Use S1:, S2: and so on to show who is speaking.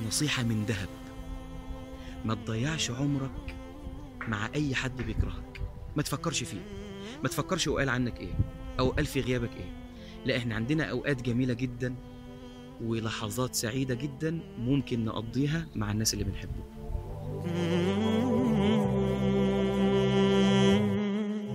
S1: نصيحة من ذهب: ما تضيعش عمرك مع أي حد بيكرهك. ما تفكرش فيه، ما تفكرش هو قال عنك إيه أو قال في غيابك إيه. لا، إحنا عندنا أوقات جميلة جدا ولحظات سعيدة جدا ممكن نقضيها مع الناس اللي بنحبهم.